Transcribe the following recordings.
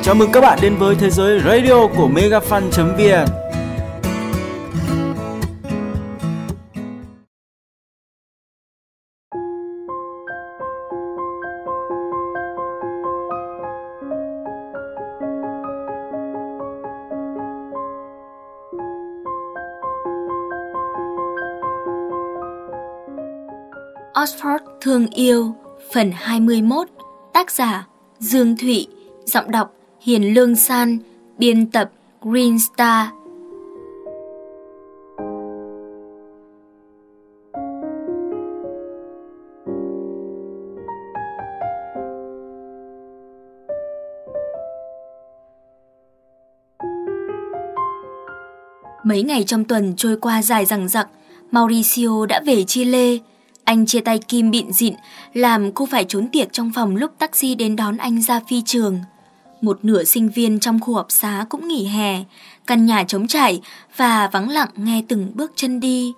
Chào mừng các bạn đến với thế giới radio của megafan.vn. Oxford thương yêu, phần 21, tác giả Dương Thụy, giọng đọc Hiền Lương San, biên tập Green Star. Mấy ngày trong tuần trôi qua dài dằng dặc, Mauricio đã về Chile. Anh chia tay Kim bịn dịn, làm cô phải trốn tiệc trong phòng lúc taxi đến đón anh ra phi trường. Một nửa sinh viên trong khu học xá cũng nghỉ hè, căn nhà trống trải và vắng lặng nghe từng bước chân đi.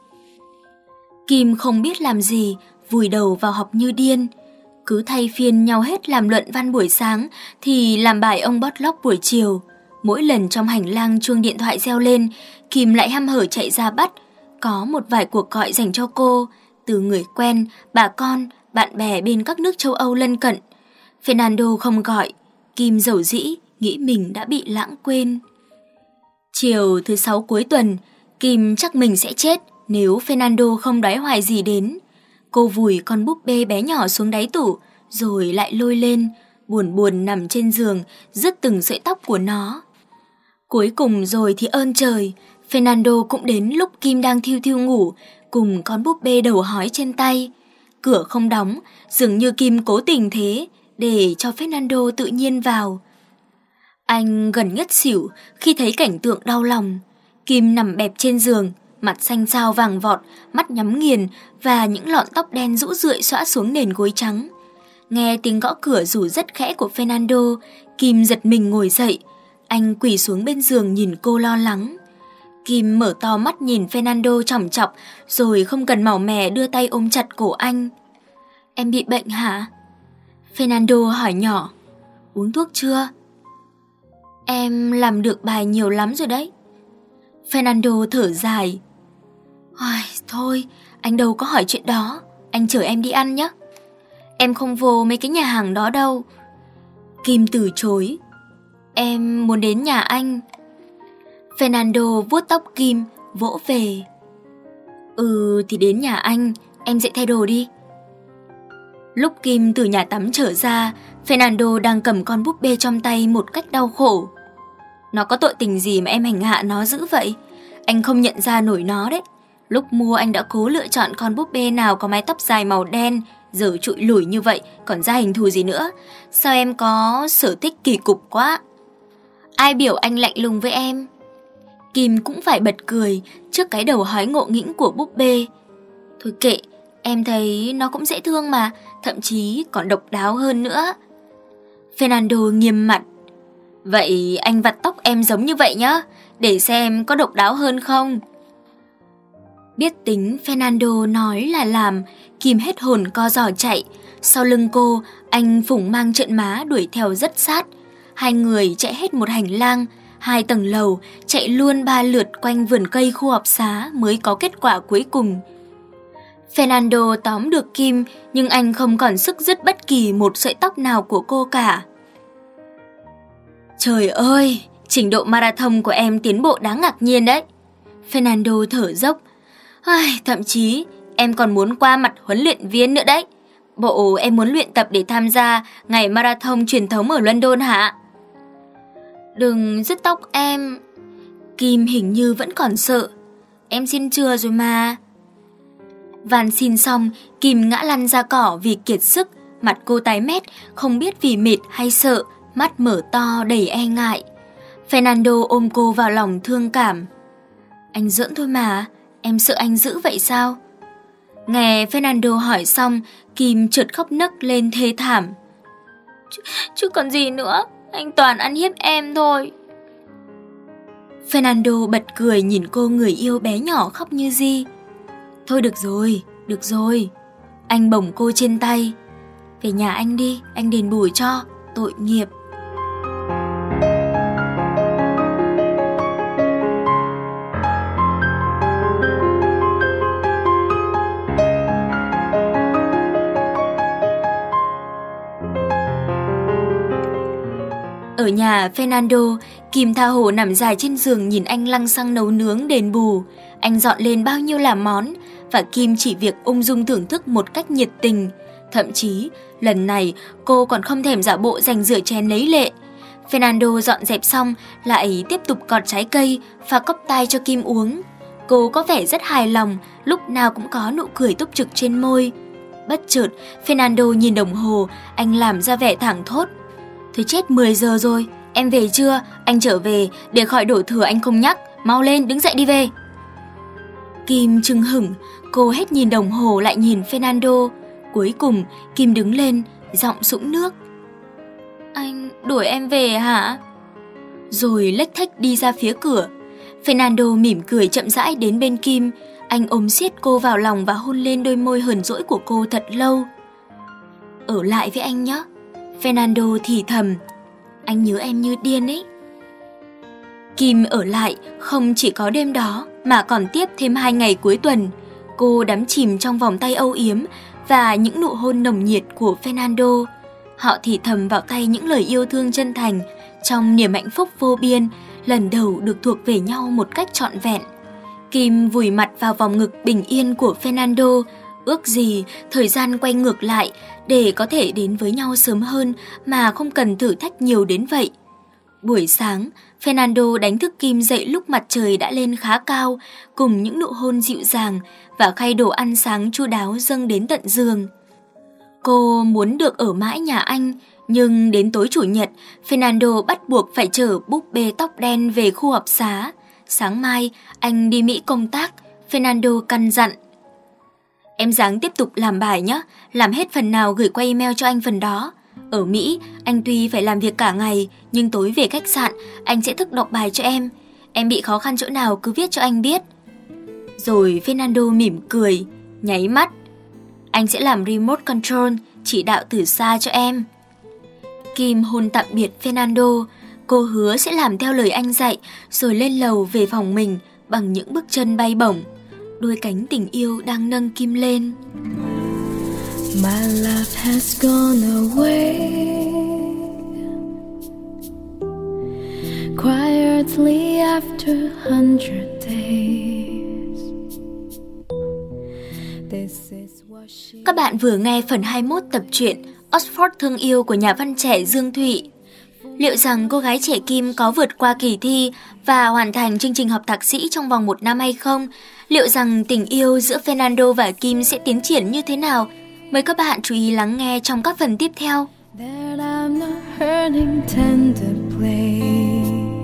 Kim không biết làm gì, vùi đầu vào học như điên. Cứ thay phiên nhau hết làm luận văn buổi sáng thì làm bài ông Botlock buổi chiều. Mỗi lần trong hành lang chuông điện thoại reo lên, Kim lại hăm hở chạy ra bắt. Có một vài cuộc gọi dành cho cô, từ người quen, bà con, bạn bè bên các nước châu Âu lân cận. Fernando không gọi, Kim dầu dĩ, nghĩ mình đã bị lãng quên. Chiều thứ 6 cuối tuần, Kim chắc mình sẽ chết nếu Fernando không đói hoài gì đến. Cô vùi con búp bê bé nhỏ xuống đáy tủ, rồi lại lôi lên, buồn buồn nằm trên giường, rứt từng sợi tóc của nó. Cuối cùng rồi thì ơn trời, Fernando cũng đến lúc Kim đang thiu thiu ngủ, cùng con búp bê đầu hói trên tay. Cửa không đóng, dường như Kim cố tình thế, để cho Fernando tự nhiên vào. Anh gần ngất xỉu khi thấy cảnh tượng đau lòng. Kim nằm bẹp trên giường, mặt xanh xao vàng vọt, mắt nhắm nghiền và những lọn tóc đen rũ rượi xõa xuống nền gối trắng. Nghe tiếng gõ cửa rủ rất khẽ của Fernando, Kim giật mình ngồi dậy. Anh quỳ xuống bên giường nhìn cô lo lắng. Kim mở to mắt nhìn Fernando chòng chọc, rồi không cần màu mè đưa tay ôm chặt cổ anh. Em bị bệnh hả? Fernando hỏi nhỏ. Uống thuốc chưa? Em làm được bài nhiều lắm rồi đấy. Fernando thở dài. Thôi, anh đâu có hỏi chuyện đó. Anh chở em đi ăn nhé. Em không vô mấy cái nhà hàng đó đâu. Kim từ chối. Em muốn đến nhà anh. Fernando vuốt tóc Kim, vỗ về. Thì đến nhà anh, em dậy thay đồ đi. Lúc Kim từ nhà tắm trở ra, Fernando đang cầm con búp bê trong tay một cách đau khổ. Nó có tội tình gì mà em hành hạ nó dữ vậy? Anh không nhận ra nổi nó đấy. Lúc mua anh đã cố lựa chọn con búp bê nào có mái tóc dài màu đen, giờ trụi lủi như vậy, còn ra hình thù gì nữa? Sao em có sở thích kỳ cục quá? Ai biểu anh lạnh lùng với em? Kim cũng phải bật cười trước cái đầu hói ngộ nghĩnh của búp bê. Thôi kệ, em thấy nó cũng dễ thương mà, thậm chí còn độc đáo hơn nữa. Fernando nghiêm mặt. Vậy anh vặt tóc em giống như vậy nhá, để xem có độc đáo hơn không. Biết tính Fernando nói là làm, Kim hết hồn co giò chạy. Sau lưng cô, anh phủng mang trợn má đuổi theo rất sát. Hai người chạy hết một hành lang, 2 tầng lầu, chạy luôn 3 lượt quanh vườn cây khu học xá mới có kết quả cuối cùng. Fernando tóm được Kim, nhưng anh không còn sức dứt bất kỳ một sợi tóc nào của cô cả. Trời ơi, trình độ marathon của em tiến bộ đáng ngạc nhiên đấy. Fernando thở dốc. Thậm chí em còn muốn qua mặt huấn luyện viên nữa đấy. Bộ em muốn luyện tập để tham gia ngày marathon truyền thống ở London hả? Đừng dứt tóc em. Kim hình như vẫn còn sợ. Em xin chừa rồi mà. Van xin xong, Kim ngã lăn ra cỏ vì kiệt sức. Mặt cô tái mét, không biết vì mệt hay sợ, mắt mở to đầy e ngại. Fernando ôm cô vào lòng thương cảm. Anh giỡn thôi mà, em sợ anh dữ vậy sao? Nghe Fernando hỏi xong, Kim chợt khóc nấc lên thê thảm. Chứ còn gì nữa, anh toàn ăn hiếp em thôi. Fernando bật cười nhìn cô người yêu bé nhỏ khóc như di. Thôi được rồi. Anh bồng cô trên tay. Về nhà anh đi, anh đền bù cho, tội nghiệp. Ở nhà Fernando, Kim tha hồ nằm dài trên giường nhìn anh lăng xăng nấu nướng đền bù. Anh dọn lên bao nhiêu là món, và Kim chỉ việc ung dung thưởng thức một cách nhiệt tình. Thậm chí, lần này cô còn không thèm giả bộ giành rửa chén lấy lệ. Fernando dọn dẹp xong, lại tiếp tục gọt trái cây, pha cốc tai cho Kim uống. Cô có vẻ rất hài lòng, lúc nào cũng có nụ cười túc trực trên môi. Bất chợt, Fernando nhìn đồng hồ, anh làm ra vẻ thảng thốt. Thôi chết, 10 giờ rồi, em về chưa? Anh trở về, để khỏi đổ thừa anh không nhắc. Mau lên, đứng dậy đi về. Kim chưng hửng, cô hết nhìn đồng hồ lại nhìn Fernando. Cuối cùng, Kim đứng lên, giọng sũng nước. Anh đuổi em về hả? Rồi lếch thếch đi ra phía cửa. Fernando mỉm cười chậm rãi đến bên Kim. Anh ôm siết cô vào lòng và hôn lên đôi môi hờn dỗi của cô thật lâu. Ở lại với anh nhé. Fernando thì thầm. Anh nhớ em như điên ấy. Kim ở lại không chỉ có đêm đó mà còn tiếp thêm 2 ngày cuối tuần. Cô đắm chìm trong vòng tay âu yếm và những nụ hôn nồng nhiệt của Fernando. Họ thì thầm vào tay những lời yêu thương chân thành trong niềm hạnh phúc vô biên, lần đầu được thuộc về nhau một cách trọn vẹn. Kim vùi mặt vào vòng ngực bình yên của Fernando, ước gì thời gian quay ngược lại để có thể đến với nhau sớm hơn mà không cần thử thách nhiều đến vậy. Buổi sáng, Fernando đánh thức Kim dậy lúc mặt trời đã lên khá cao, cùng những nụ hôn dịu dàng và khay đồ ăn sáng chu đáo dâng đến tận giường. Cô muốn được ở mãi nhà anh, nhưng đến tối Chủ nhật, Fernando bắt buộc phải chở búp bê tóc đen về khu học xá. Sáng mai, anh đi Mỹ công tác, Fernando căn dặn. Em ráng tiếp tục làm bài nhé, làm hết phần nào gửi qua email cho anh phần đó. Ở Mỹ, anh tuy phải làm việc cả ngày, nhưng tối về khách sạn, anh sẽ thức đọc bài cho em. Em bị khó khăn chỗ nào cứ viết cho anh biết. Rồi Fernando mỉm cười, nháy mắt. Anh sẽ làm remote control, chỉ đạo từ xa cho em. Kim hôn tạm biệt Fernando. Cô hứa sẽ làm theo lời anh dạy, rồi lên lầu về phòng mình bằng những bước chân bay bổng. Đôi cánh tình yêu đang nâng Kim lên. My love has gone away quietly after 100 days. This is what she... Các bạn vừa nghe phần 21 tập truyện Oxford thương yêu của nhà văn trẻ Dương Thụy. Liệu rằng cô gái trẻ Kim có vượt qua kỳ thi và hoàn thành chương trình học thạc sĩ trong vòng 1 năm hay không? Liệu rằng tình yêu giữa Fernando và Kim sẽ tiến triển như thế nào? Mời các bạn chú ý lắng nghe trong các phần tiếp theo. That I'm not hurting tender play.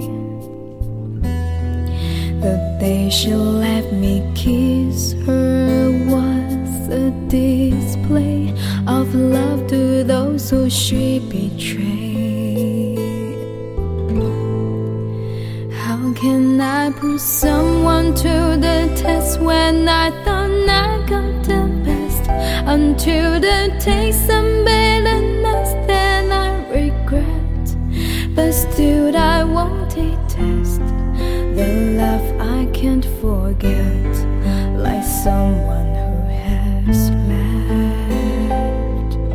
The day she let me kiss her was a display of love to those who she betrayed. How can I put someone to the test when I thought I got the best? Until the taste of bitterness that I regret, but still I won't detest the love I can't forget, like someone who has left.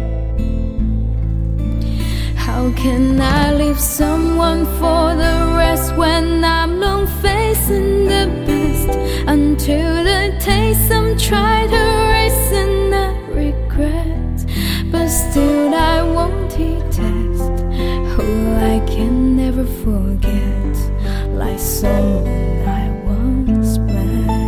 How can I leave someone for the rest when I'm long facing the best? Until the taste I'm trying to erase and I regret, but still I won't detest who I can never forget, like someone I once met.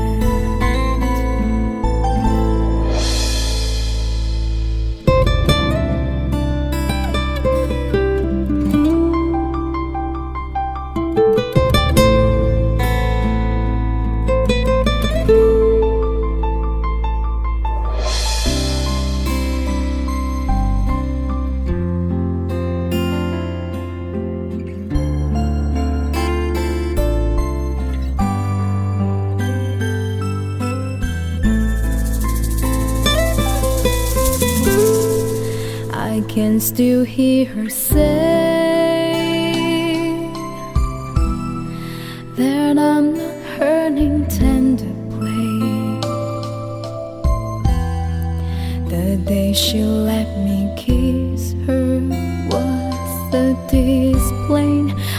I can still hear her say that I'm not hurting tender play. The day she let me kiss her was a display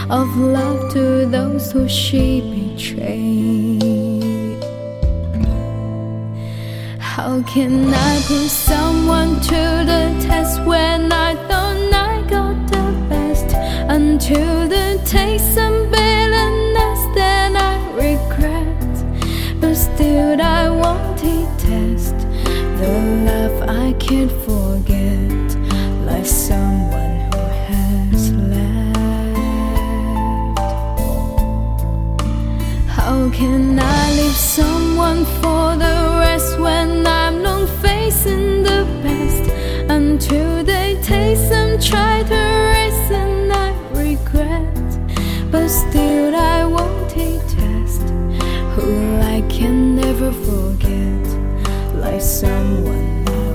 of love to those who she betrayed. How can I put someone to the test when I thought I got the best? Until the taste some bitterness that I regret, but still I won't detest the love I can't forget, like someone who has left. How can I leave someone for the rest when I'm long facing the best? Until they taste them, try to erase and I regret, but still I won't detest who I can never forget, like someone else.